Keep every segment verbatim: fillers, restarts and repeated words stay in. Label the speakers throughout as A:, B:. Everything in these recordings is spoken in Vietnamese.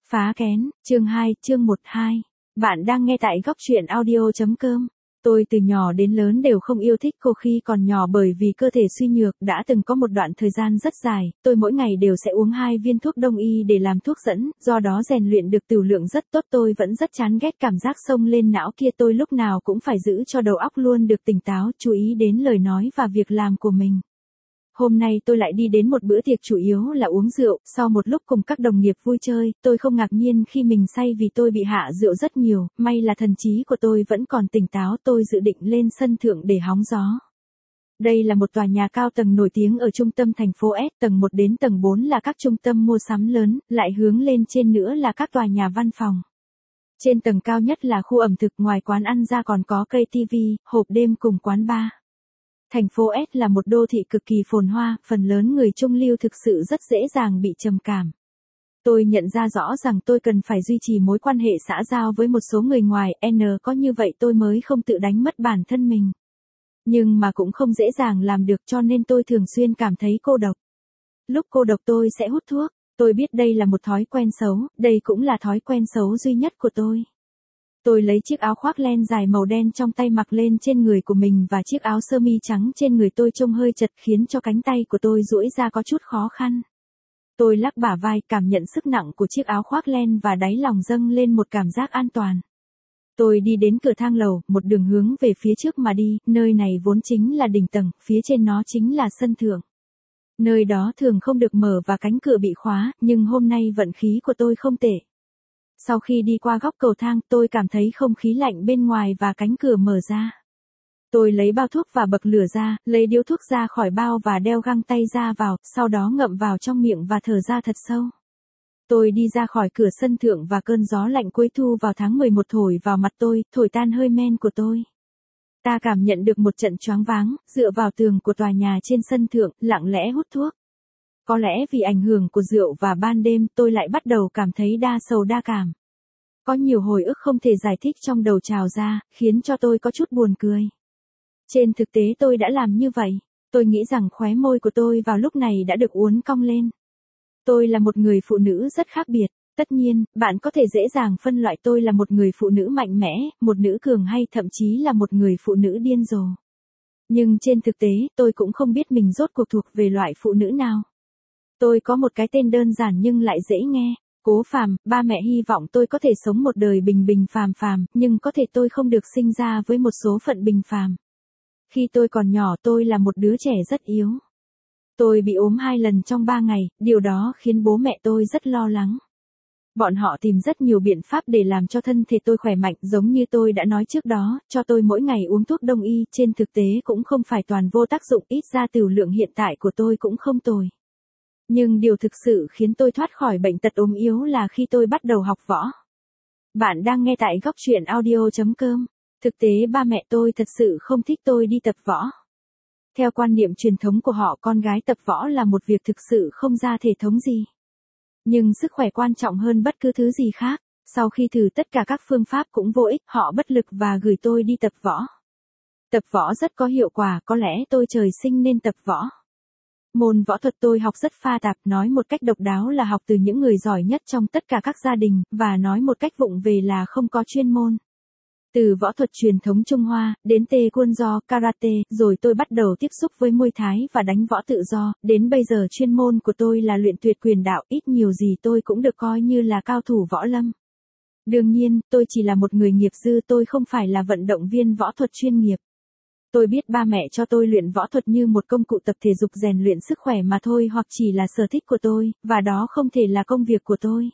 A: Phá kén, chương hai, chương một hai. Bạn đang nghe tại góc truyện audio chấm com. Tôi từ nhỏ đến lớn đều không yêu thích cô khi còn nhỏ bởi vì cơ thể suy nhược, đã từng có một đoạn thời gian rất dài, tôi mỗi ngày đều sẽ uống hai viên thuốc đông y để làm thuốc dẫn, do đó rèn luyện được tửu lượng rất tốt. Tôi vẫn rất chán ghét cảm giác xông lên não kia, tôi lúc nào cũng phải giữ cho đầu óc luôn được tỉnh táo, chú ý đến lời nói và việc làm của mình. Hôm nay tôi lại đi đến một bữa tiệc chủ yếu là uống rượu, sau một lúc cùng các đồng nghiệp vui chơi, tôi không ngạc nhiên khi mình say vì tôi bị hạ rượu rất nhiều, may là thần trí của tôi vẫn còn tỉnh táo. Tôi dự định lên sân thượng để hóng gió. Đây là một tòa nhà cao tầng nổi tiếng ở trung tâm thành phố S, tầng một đến tầng bốn là các trung tâm mua sắm lớn, lại hướng lên trên nữa là các tòa nhà văn phòng. Trên tầng cao nhất là khu ẩm thực, ngoài quán ăn ra còn có cây ti vi, hộp đêm cùng quán bar. Thành phố S là một đô thị cực kỳ phồn hoa, phần lớn người trung lưu thực sự rất dễ dàng bị trầm cảm. Tôi nhận ra rõ rằng tôi cần phải duy trì mối quan hệ xã giao với một số người ngoài, N có như vậy tôi mới không tự đánh mất bản thân mình. Nhưng mà cũng không dễ dàng làm được, cho nên tôi thường xuyên cảm thấy cô độc. Lúc cô độc tôi sẽ hút thuốc, tôi biết đây là một thói quen xấu, đây cũng là thói quen xấu duy nhất của tôi. Tôi lấy chiếc áo khoác len dài màu đen trong tay mặc lên trên người của mình và chiếc áo sơ mi trắng trên người tôi trông hơi chật khiến cho cánh tay của tôi duỗi ra có chút khó khăn. Tôi lắc bả vai, cảm nhận sức nặng của chiếc áo khoác len và đáy lòng dâng lên một cảm giác an toàn. Tôi đi đến cửa thang lầu, một đường hướng về phía trước mà đi, nơi này vốn chính là đỉnh tầng, phía trên nó chính là sân thượng. Nơi đó thường không được mở và cánh cửa bị khóa, nhưng hôm nay vận khí của tôi không tệ. Sau khi đi qua góc cầu thang, tôi cảm thấy không khí lạnh bên ngoài và cánh cửa mở ra. Tôi lấy bao thuốc và bật lửa ra, lấy điếu thuốc ra khỏi bao và đeo găng tay ra vào, sau đó ngậm vào trong miệng và thở ra thật sâu. Tôi đi ra khỏi cửa sân thượng và cơn gió lạnh cuối thu vào tháng mười một thổi vào mặt tôi, thổi tan hơi men của tôi. Ta cảm nhận được một trận choáng váng, dựa vào tường của tòa nhà trên sân thượng, lặng lẽ hút thuốc. Có lẽ vì ảnh hưởng của rượu và ban đêm, tôi lại bắt đầu cảm thấy đa sầu đa cảm. Có nhiều hồi ức không thể giải thích trong đầu trào ra, khiến cho tôi có chút buồn cười. Trên thực tế tôi đã làm như vậy. Tôi nghĩ rằng khóe môi của tôi vào lúc này đã được uốn cong lên. Tôi là một người phụ nữ rất khác biệt. Tất nhiên, bạn có thể dễ dàng phân loại tôi là một người phụ nữ mạnh mẽ, một nữ cường hay thậm chí là một người phụ nữ điên rồ. Nhưng trên thực tế, tôi cũng không biết mình rốt cuộc thuộc về loại phụ nữ nào. Tôi có một cái tên đơn giản nhưng lại dễ nghe, Cố Phàm. Ba mẹ hy vọng tôi có thể sống một đời bình bình phàm phàm, nhưng có thể tôi không được sinh ra với một số phận bình phàm. Khi tôi còn nhỏ tôi là một đứa trẻ rất yếu. Tôi bị ốm hai lần trong ba ngày, điều đó khiến bố mẹ tôi rất lo lắng. Bọn họ tìm rất nhiều biện pháp để làm cho thân thể tôi khỏe mạnh, giống như tôi đã nói trước đó, cho tôi mỗi ngày uống thuốc đông y, trên thực tế cũng không phải toàn vô tác dụng, ít ra tửu lượng hiện tại của tôi cũng không tồi. Nhưng điều thực sự khiến tôi thoát khỏi bệnh tật ốm yếu là khi tôi bắt đầu học võ. Bạn đang nghe tại góc truyện audio chấm com. Thực tế ba mẹ tôi thật sự không thích tôi đi tập võ. Theo quan niệm truyền thống của họ, con gái tập võ là một việc thực sự không ra thể thống gì. Nhưng sức khỏe quan trọng hơn bất cứ thứ gì khác. Sau khi thử tất cả các phương pháp cũng vô ích, họ bất lực và gửi tôi đi tập võ. Tập võ rất có hiệu quả, có lẽ tôi trời sinh nên tập võ. Môn võ thuật tôi học rất pha tạp, nói một cách độc đáo là học từ những người giỏi nhất trong tất cả các gia đình, và nói một cách vụng về là không có chuyên môn. Từ võ thuật truyền thống Trung Hoa, đến taekwondo, karate, rồi tôi bắt đầu tiếp xúc với Muay Thái và đánh võ tự do, đến bây giờ chuyên môn của tôi là luyện tuyệt quyền đạo, ít nhiều gì tôi cũng được coi như là cao thủ võ lâm. Đương nhiên, tôi chỉ là một người nghiệp dư, tôi không phải là vận động viên võ thuật chuyên nghiệp. Tôi biết ba mẹ cho tôi luyện võ thuật như một công cụ tập thể dục rèn luyện sức khỏe mà thôi, hoặc chỉ là sở thích của tôi, và đó không thể là công việc của tôi.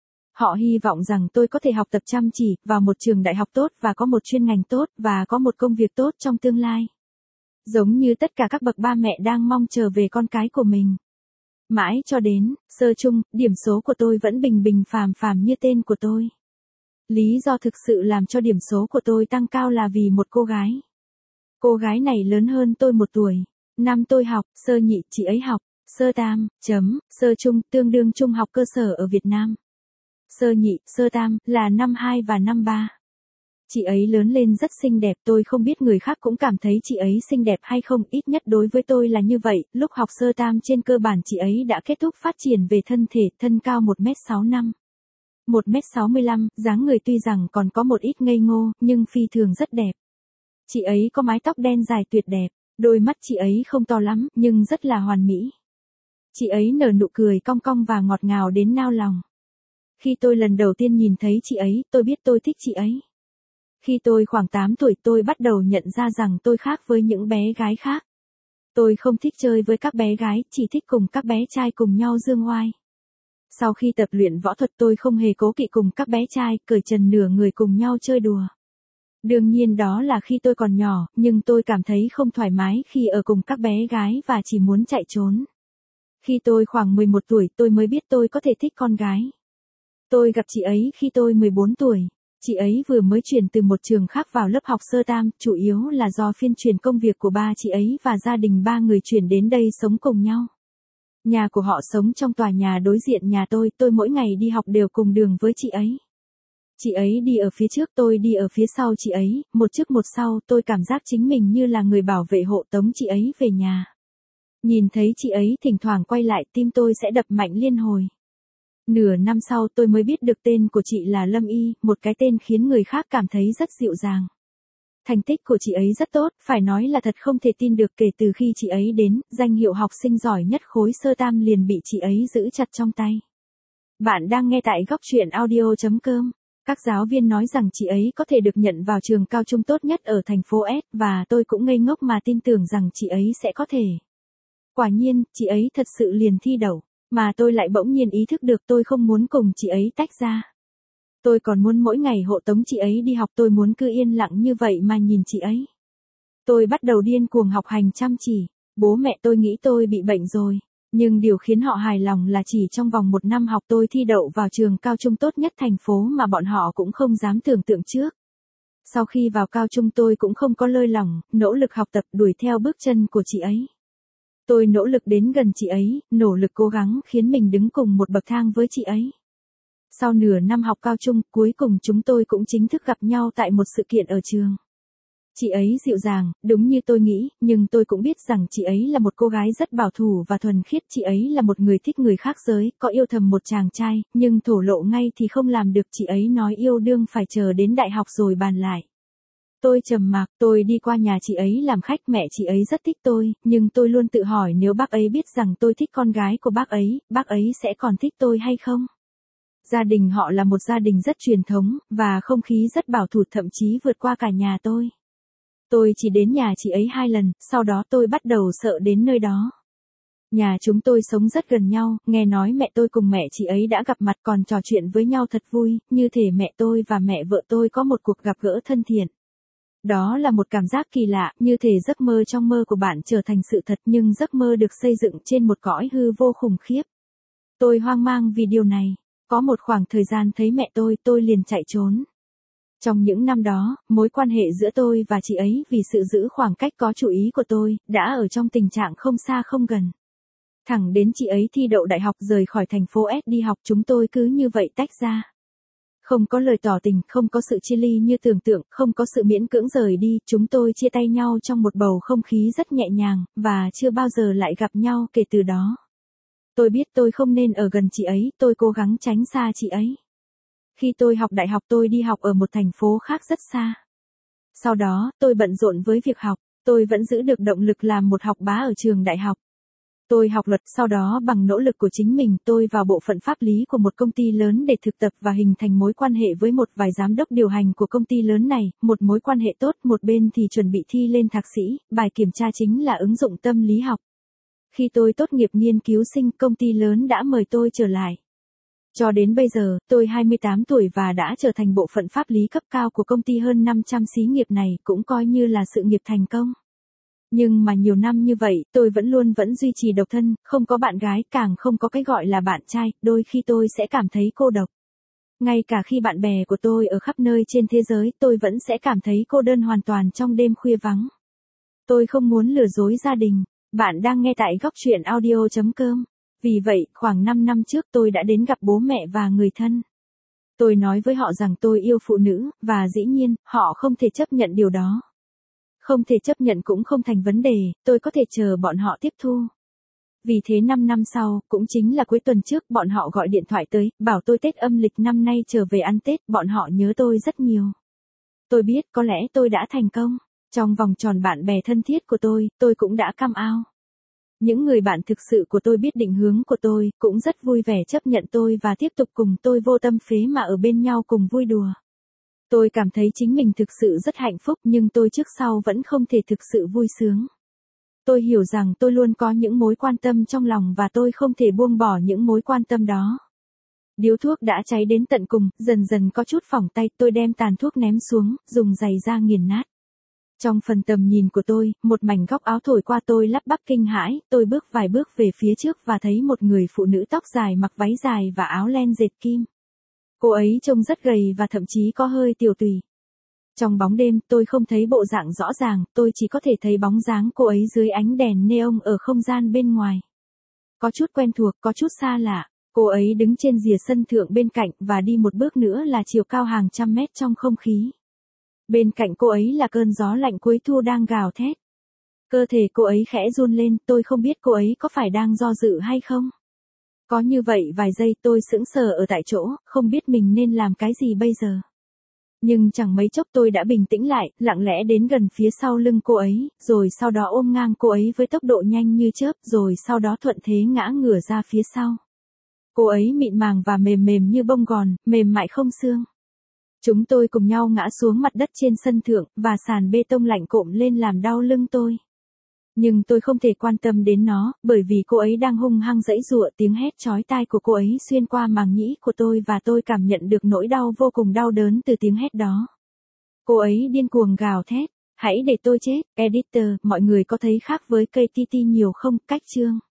A: Họ hy vọng rằng tôi có thể học tập chăm chỉ, vào một trường đại học tốt và có một chuyên ngành tốt và có một công việc tốt trong tương lai. Giống như tất cả các bậc ba mẹ đang mong chờ về con cái của mình. Mãi cho đến sơ trung, điểm số của tôi vẫn bình bình phàm phàm như tên của tôi. Lý do thực sự làm cho điểm số của tôi tăng cao là vì một cô gái. Cô gái này lớn hơn tôi một tuổi. Năm tôi học, sơ nhị, chị ấy học, sơ tam, chấm, sơ trung, tương đương trung học cơ sở ở Việt Nam. Sơ nhị, sơ tam, là năm hai và năm ba. Chị ấy lớn lên rất xinh đẹp, tôi không biết người khác cũng cảm thấy chị ấy xinh đẹp hay không, ít nhất đối với tôi là như vậy. Lúc học sơ tam trên cơ bản chị ấy đã kết thúc phát triển về thân thể, thân cao một mét sáu mươi lăm. một mét sáu mươi lăm, dáng người tuy rằng còn có một ít ngây ngô, nhưng phi thường rất đẹp. Chị ấy có mái tóc đen dài tuyệt đẹp, đôi mắt chị ấy không to lắm, nhưng rất là hoàn mỹ. Chị ấy nở nụ cười cong cong và ngọt ngào đến nao lòng. Khi tôi lần đầu tiên nhìn thấy chị ấy, tôi biết tôi thích chị ấy. Khi tôi khoảng tám tuổi tôi bắt đầu nhận ra rằng tôi khác với những bé gái khác. Tôi không thích chơi với các bé gái, chỉ thích cùng các bé trai cùng nhau dương oai. Sau khi tập luyện võ thuật tôi không hề cố kỵ cùng các bé trai, cởi trần nửa người cùng nhau chơi đùa. Đương nhiên đó là khi tôi còn nhỏ, nhưng tôi cảm thấy không thoải mái khi ở cùng các bé gái và chỉ muốn chạy trốn. Khi tôi khoảng mười một tuổi tôi mới biết tôi có thể thích con gái. Tôi gặp chị ấy khi tôi mười bốn tuổi. Chị ấy vừa mới chuyển từ một trường khác vào lớp học sơ tam, chủ yếu là do phiên chuyển công việc của ba chị ấy và gia đình ba người chuyển đến đây sống cùng nhau. Nhà của họ sống trong tòa nhà đối diện nhà tôi, tôi mỗi ngày đi học đều cùng đường với chị ấy. Chị ấy đi ở phía trước, tôi đi ở phía sau chị ấy, một trước một sau, tôi cảm giác chính mình như là người bảo vệ hộ tống chị ấy về nhà. Nhìn thấy chị ấy thỉnh thoảng quay lại, tim tôi sẽ đập mạnh liên hồi. Nửa năm sau tôi mới biết được tên của chị là Lâm Y, một cái tên khiến người khác cảm thấy rất dịu dàng. Thành tích của chị ấy rất tốt, phải nói là thật không thể tin được, kể từ khi chị ấy đến, danh hiệu học sinh giỏi nhất khối sơ tam liền bị chị ấy giữ chặt trong tay. Bạn đang nghe tại góc truyện audio chấm com. Các giáo viên nói rằng chị ấy có thể được nhận vào trường cao trung tốt nhất ở thành phố S và tôi cũng ngây ngốc mà tin tưởng rằng chị ấy sẽ có thể. Quả nhiên, chị ấy thật sự liền thi đậu, mà tôi lại bỗng nhiên ý thức được tôi không muốn cùng chị ấy tách ra. Tôi còn muốn mỗi ngày hộ tống chị ấy đi học, tôi muốn cứ yên lặng như vậy mà nhìn chị ấy. Tôi bắt đầu điên cuồng học hành chăm chỉ, bố mẹ tôi nghĩ tôi bị bệnh rồi, nhưng điều khiến họ hài lòng là chỉ trong vòng một năm học tôi thi đậu vào trường cao trung tốt nhất thành phố mà bọn họ cũng không dám tưởng tượng trước. Sau khi vào cao trung tôi cũng không có lơi lỏng, nỗ lực học tập đuổi theo bước chân của chị ấy. Tôi nỗ lực đến gần chị ấy, nỗ lực cố gắng khiến mình đứng cùng một bậc thang với chị ấy. Sau nửa năm học cao trung, cuối cùng chúng tôi cũng chính thức gặp nhau tại một sự kiện ở trường. Chị ấy dịu dàng, đúng như tôi nghĩ, nhưng tôi cũng biết rằng chị ấy là một cô gái rất bảo thủ và thuần khiết. Chị ấy là một người thích người khác giới, có yêu thầm một chàng trai, nhưng thổ lộ ngay thì không làm được. Chị ấy nói yêu đương phải chờ đến đại học rồi bàn lại. Tôi trầm mặc, tôi đi qua nhà chị ấy làm khách, mẹ chị ấy rất thích tôi, nhưng tôi luôn tự hỏi nếu bác ấy biết rằng tôi thích con gái của bác ấy, bác ấy sẽ còn thích tôi hay không? Gia đình họ là một gia đình rất truyền thống, và không khí rất bảo thủ, thậm chí vượt qua cả nhà tôi. Tôi chỉ đến nhà chị ấy hai lần, sau đó tôi bắt đầu sợ đến nơi đó. Nhà chúng tôi sống rất gần nhau, nghe nói mẹ tôi cùng mẹ chị ấy đã gặp mặt còn trò chuyện với nhau thật vui, như thể mẹ tôi và mẹ vợ tôi có một cuộc gặp gỡ thân thiện. Đó là một cảm giác kỳ lạ, như thể giấc mơ trong mơ của bạn trở thành sự thật, nhưng giấc mơ được xây dựng trên một cõi hư vô khủng khiếp. Tôi hoang mang vì điều này. Có một khoảng thời gian thấy mẹ tôi, tôi liền chạy trốn. Trong những năm đó, mối quan hệ giữa tôi và chị ấy vì sự giữ khoảng cách có chủ ý của tôi, đã ở trong tình trạng không xa không gần. Thẳng đến chị ấy thi đậu đại học rời khỏi thành phố S đi học, chúng tôi cứ như vậy tách ra. Không có lời tỏ tình, không có sự chia ly như tưởng tượng, không có sự miễn cưỡng rời đi, chúng tôi chia tay nhau trong một bầu không khí rất nhẹ nhàng, và chưa bao giờ lại gặp nhau kể từ đó. Tôi biết tôi không nên ở gần chị ấy, tôi cố gắng tránh xa chị ấy. Khi tôi học đại học tôi đi học ở một thành phố khác rất xa. Sau đó, tôi bận rộn với việc học, tôi vẫn giữ được động lực làm một học bá ở trường đại học. Tôi học luật, sau đó bằng nỗ lực của chính mình tôi vào bộ phận pháp lý của một công ty lớn để thực tập và hình thành mối quan hệ với một vài giám đốc điều hành của công ty lớn này, một mối quan hệ tốt, một bên thì chuẩn bị thi lên thạc sĩ, bài kiểm tra chính là ứng dụng tâm lý học. Khi tôi tốt nghiệp nghiên cứu sinh, công ty lớn đã mời tôi trở lại. Cho đến bây giờ, tôi hai mươi tám tuổi và đã trở thành bộ phận pháp lý cấp cao của công ty hơn năm trăm xí nghiệp này, cũng coi như là sự nghiệp thành công. Nhưng mà nhiều năm như vậy, tôi vẫn luôn vẫn duy trì độc thân, không có bạn gái, càng không có cái gọi là bạn trai, đôi khi tôi sẽ cảm thấy cô độc. Ngay cả khi bạn bè của tôi ở khắp nơi trên thế giới, tôi vẫn sẽ cảm thấy cô đơn hoàn toàn trong đêm khuya vắng. Tôi không muốn lừa dối gia đình. Bạn đang nghe tại góc truyện audio chấm com. Vì vậy, khoảng năm năm trước tôi đã đến gặp bố mẹ và người thân. Tôi nói với họ rằng tôi yêu phụ nữ, và dĩ nhiên, họ không thể chấp nhận điều đó. Không thể chấp nhận cũng không thành vấn đề, tôi có thể chờ bọn họ tiếp thu. Vì thế năm năm sau, cũng chính là cuối tuần trước, bọn họ gọi điện thoại tới, bảo tôi Tết âm lịch năm nay trở về ăn Tết, bọn họ nhớ tôi rất nhiều. Tôi biết có lẽ tôi đã thành công. Trong vòng tròn bạn bè thân thiết của tôi, tôi cũng đã come out. Những người bạn thực sự của tôi biết định hướng của tôi, cũng rất vui vẻ chấp nhận tôi và tiếp tục cùng tôi vô tâm phế mà ở bên nhau cùng vui đùa. Tôi cảm thấy chính mình thực sự rất hạnh phúc nhưng tôi trước sau vẫn không thể thực sự vui sướng. Tôi hiểu rằng tôi luôn có những mối quan tâm trong lòng và tôi không thể buông bỏ những mối quan tâm đó. Điếu thuốc đã cháy đến tận cùng, dần dần có chút phỏng tay, tôi đem tàn thuốc ném xuống, dùng giày da nghiền nát. Trong phần tầm nhìn của tôi, một mảnh góc áo thổi qua tôi lắp bắp kinh hãi, tôi bước vài bước về phía trước và thấy một người phụ nữ tóc dài mặc váy dài và áo len dệt kim. Cô ấy trông rất gầy và thậm chí có hơi tiều tụy. Trong bóng đêm, tôi không thấy bộ dạng rõ ràng, tôi chỉ có thể thấy bóng dáng cô ấy dưới ánh đèn neon ở không gian bên ngoài. Có chút quen thuộc, có chút xa lạ. Cô ấy đứng trên rìa sân thượng bên cạnh và đi một bước nữa là chiều cao hàng trăm mét trong không khí. Bên cạnh cô ấy là cơn gió lạnh cuối thu đang gào thét. Cơ thể cô ấy khẽ run lên, tôi không biết cô ấy có phải đang do dự hay không. Có như vậy vài giây tôi sững sờ ở tại chỗ, không biết mình nên làm cái gì bây giờ. Nhưng chẳng mấy chốc tôi đã bình tĩnh lại, lặng lẽ đến gần phía sau lưng cô ấy, rồi sau đó ôm ngang cô ấy với tốc độ nhanh như chớp, rồi sau đó thuận thế ngã ngửa ra phía sau. Cô ấy mịn màng và mềm mềm như bông gòn, mềm mại không xương. Chúng tôi cùng nhau ngã xuống mặt đất trên sân thượng, và sàn bê tông lạnh cộm lên làm đau lưng tôi. Nhưng tôi không thể quan tâm đến nó, bởi vì cô ấy đang hung hăng giãy giụa, tiếng hét chói tai của cô ấy xuyên qua màng nhĩ của tôi và tôi cảm nhận được nỗi đau vô cùng đau đớn từ tiếng hét đó. Cô ấy điên cuồng gào thét, hãy để tôi chết, editor, mọi người có thấy khác với Katy nhiều không, cách chương.